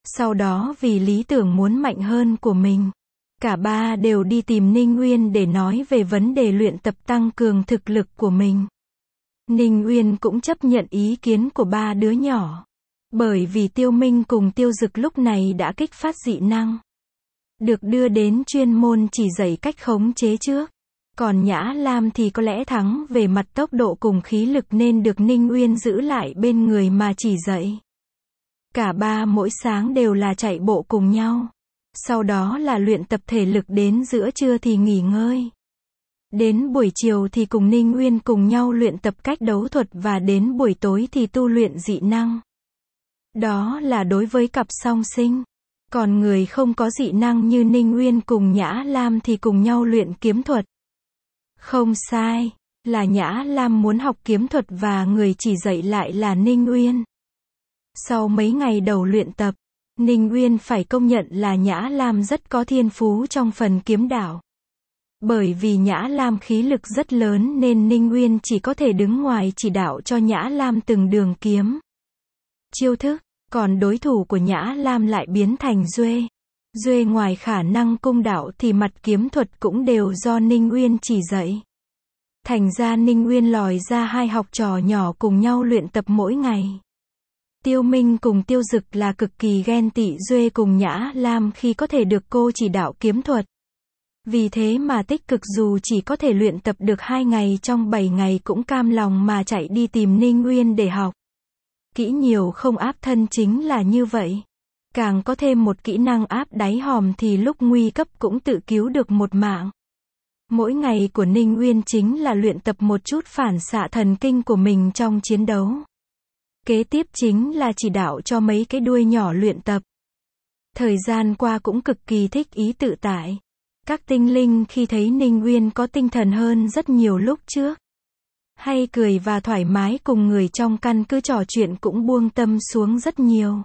Sau đó vì lý tưởng muốn mạnh hơn của mình, cả ba đều đi tìm Ninh Uyên để nói về vấn đề luyện tập tăng cường thực lực của mình. Ninh Uyên cũng chấp nhận ý kiến của ba đứa nhỏ. Bởi vì Tiêu Minh cùng Tiêu Dực lúc này đã kích phát dị năng. Được đưa đến chuyên môn chỉ dạy cách khống chế trước. Còn Nhã Lam thì có lẽ thắng về mặt tốc độ cùng khí lực nên được Ninh Uyên giữ lại bên người mà chỉ dạy. Cả ba mỗi sáng đều là chạy bộ cùng nhau. Sau đó là luyện tập thể lực, đến giữa trưa thì nghỉ ngơi. Đến buổi chiều thì cùng Ninh Uyên cùng nhau luyện tập cách đấu thuật và đến buổi tối thì tu luyện dị năng. Đó là đối với cặp song sinh. Còn người không có dị năng như Ninh Uyên cùng Nhã Lam thì cùng nhau luyện kiếm thuật. Không sai, là Nhã Lam muốn học kiếm thuật và người chỉ dạy lại là Ninh Uyên. Sau mấy ngày đầu luyện tập, Ninh Uyên phải công nhận là Nhã Lam rất có thiên phú trong phần kiếm đạo. Bởi vì Nhã Lam khí lực rất lớn nên Ninh Uyên chỉ có thể đứng ngoài chỉ đạo cho Nhã Lam từng đường kiếm, chiêu thức, còn đối thủ của Nhã Lam lại biến thành Duê. Duê ngoài khả năng cung đạo thì mặt kiếm thuật cũng đều do Ninh Uyên chỉ dạy. Thành ra Ninh Uyên lòi ra hai học trò nhỏ cùng nhau luyện tập mỗi ngày. Tiêu Minh cùng Tiêu Dực là cực kỳ ghen tị Duê cùng Nhã Lam khi có thể được cô chỉ đạo kiếm thuật. Vì thế mà tích cực dù chỉ có thể luyện tập được 2 ngày trong 7 ngày cũng cam lòng mà chạy đi tìm Ninh Uyên để học. Kỹ nhiều không áp thân chính là như vậy. Càng có thêm một kỹ năng áp đáy hòm thì lúc nguy cấp cũng tự cứu được một mạng. Mỗi ngày của Ninh Uyên chính là luyện tập một chút phản xạ thần kinh của mình trong chiến đấu. Kế tiếp chính là chỉ đạo cho mấy cái đuôi nhỏ luyện tập. Thời gian qua cũng cực kỳ thích ý tự tại. Các tinh linh khi thấy Ninh Uyên có tinh thần hơn rất nhiều lúc trước. Hay cười và thoải mái cùng người trong căn cứ trò chuyện cũng buông tâm xuống rất nhiều.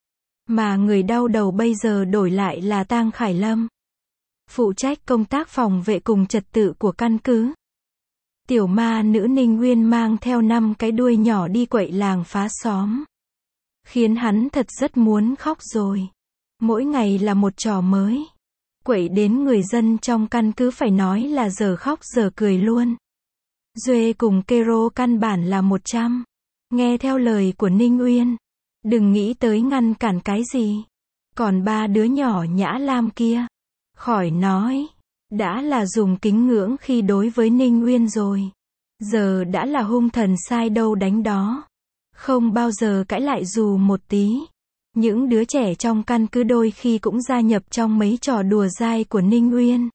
Mà người đau đầu bây giờ đổi lại là Tang Khải Lâm. Phụ trách công tác phòng vệ cùng trật tự của căn cứ. Tiểu ma nữ Ninh Uyên mang theo 5 cái đuôi nhỏ đi quậy làng phá xóm. Khiến hắn thật rất muốn khóc rồi. Mỗi ngày là một trò mới. Quậy đến người dân trong căn cứ phải nói là giờ khóc giờ cười luôn. Duê cùng Kero căn bản là 100. Nghe theo lời của Ninh Uyên. Đừng nghĩ tới ngăn cản cái gì. Còn ba đứa nhỏ Nhã Lam kia. Khỏi nói. Đã là dùng kính ngưỡng khi đối với Ninh Uyên rồi. Giờ đã là hung thần sai đâu đánh đó. Không bao giờ cãi lại dù một tí. Những đứa trẻ trong căn cứ đôi khi cũng gia nhập trong mấy trò đùa dai của Ninh Uyên.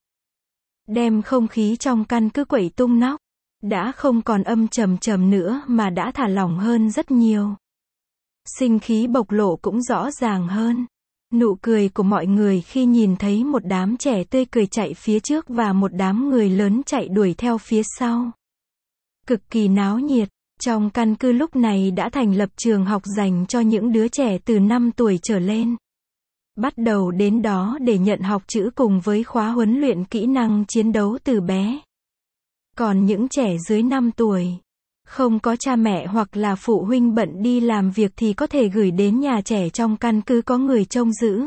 Đem không khí trong căn cứ quậy tung nóc. Đã không còn âm trầm trầm nữa mà đã thả lỏng hơn rất nhiều. Sinh khí bộc lộ cũng rõ ràng hơn. Nụ cười của mọi người khi nhìn thấy một đám trẻ tươi cười chạy phía trước và một đám người lớn chạy đuổi theo phía sau. Cực kỳ náo nhiệt. Trong căn cứ lúc này đã thành lập trường học dành cho những đứa trẻ từ 5 tuổi trở lên. Bắt đầu đến đó để nhận học chữ cùng với khóa huấn luyện kỹ năng chiến đấu từ bé. Còn những trẻ dưới 5 tuổi, không có cha mẹ hoặc là phụ huynh bận đi làm việc thì có thể gửi đến nhà trẻ trong căn cứ có người trông giữ.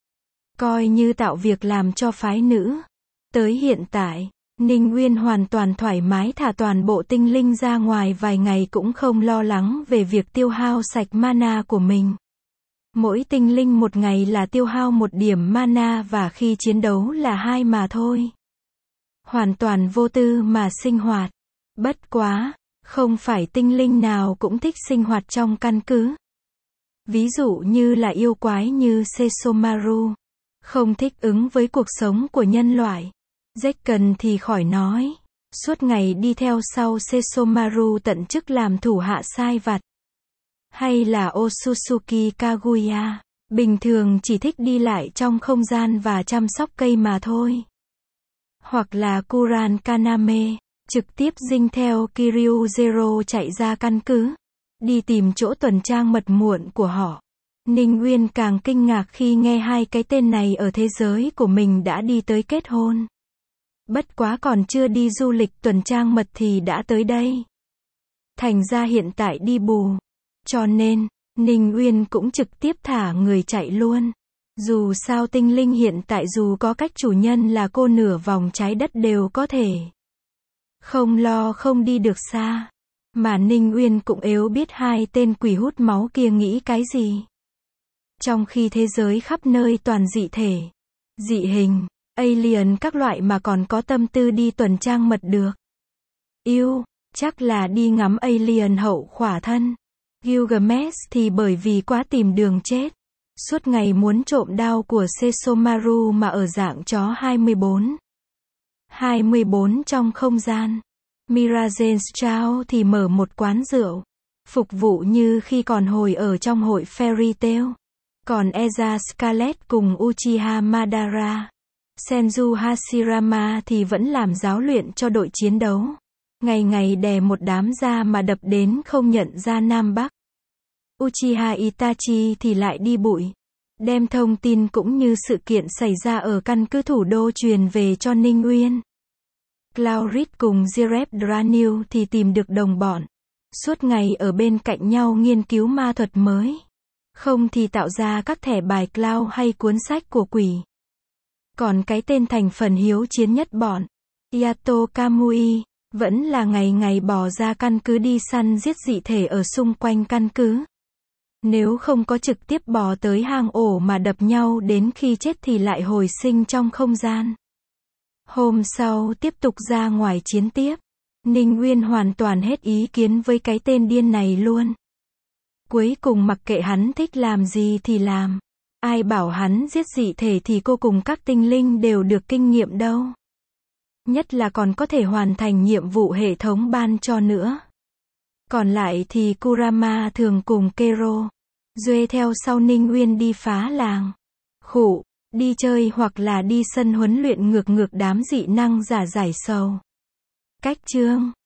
Coi như tạo việc làm cho phái nữ. Tới hiện tại, Ninh Uyên hoàn toàn thoải mái thả toàn bộ tinh linh ra ngoài vài ngày cũng không lo lắng về việc tiêu hao sạch mana của mình. Mỗi tinh linh một ngày là tiêu hao 1 điểm mana và khi chiến đấu là 2 mà thôi. Hoàn toàn vô tư mà sinh hoạt. Bất quá, không phải tinh linh nào cũng thích sinh hoạt trong căn cứ. Ví dụ như là yêu quái như Sesomaru. Không thích ứng với cuộc sống của nhân loại. Zekken thì khỏi nói. Suốt ngày đi theo sau Sesomaru tận chức làm thủ hạ sai vặt. Hay là Otsutsuki Kaguya. Bình thường chỉ thích đi lại trong không gian và chăm sóc cây mà thôi. Hoặc là Kuran Kaname. Trực tiếp dinh theo Kiryu Zero chạy ra căn cứ. Đi tìm chỗ tuần trang mật muộn của họ. Ninh Uyên càng kinh ngạc khi nghe hai cái tên này ở thế giới của mình đã đi tới kết hôn. Bất quá còn chưa đi du lịch tuần trang mật thì đã tới đây. Thành ra hiện tại đi bù. Cho nên, Ninh Uyên cũng trực tiếp thả người chạy luôn. Dù sao tinh linh hiện tại dù có cách chủ nhân là cô nửa vòng trái đất đều có thể không lo không đi được xa. Mà Ninh Uyên cũng yếu biết hai tên quỷ hút máu kia nghĩ cái gì. Trong khi thế giới khắp nơi toàn dị thể, dị hình, alien các loại mà còn có tâm tư đi tuần trăng mật được. Yêu, chắc là đi ngắm alien hậu khỏa thân. Gilgamesh thì bởi vì quá tìm đường chết. Suốt ngày muốn trộm đao của Sesomaru mà ở dạng chó 24. 24 trong không gian. Miragenstrao thì mở một quán rượu. Phục vụ như khi còn hồi ở trong hội Fairy Tail. Còn Eza Scarlet cùng Uchiha Madara, Senju Hashirama thì vẫn làm giáo luyện cho đội chiến đấu. Ngày ngày đè một đám ra mà đập đến không nhận ra Nam Bắc. Uchiha Itachi thì lại đi bụi. Đem thông tin cũng như sự kiện xảy ra ở căn cứ thủ đô truyền về cho Ninh Uyên. Claurit cùng Zeref Dranil thì tìm được đồng bọn. Suốt ngày ở bên cạnh nhau nghiên cứu ma thuật mới. Không thì tạo ra các thẻ bài cloud hay cuốn sách của quỷ. Còn cái tên thành phần hiếu chiến nhất bọn, Yato Kamui, vẫn là ngày ngày bỏ ra căn cứ đi săn giết dị thể ở xung quanh căn cứ. Nếu không có trực tiếp bò tới hang ổ mà đập nhau đến khi chết thì lại hồi sinh trong không gian. Hôm sau tiếp tục ra ngoài chiến tiếp. Ninh Uyên hoàn toàn hết ý kiến với cái tên điên này luôn. Cuối cùng mặc kệ hắn thích làm gì thì làm. Ai bảo hắn giết dị thể thì cô cùng các tinh linh đều được kinh nghiệm đâu. Nhất là còn có thể hoàn thành nhiệm vụ hệ thống ban cho nữa. Còn lại thì Kurama thường cùng Kero, Duê theo sau Ninh Uyên đi phá làng. Khụ, đi chơi hoặc là đi sân huấn luyện ngược đám dị năng giả giải sầu. Cách chương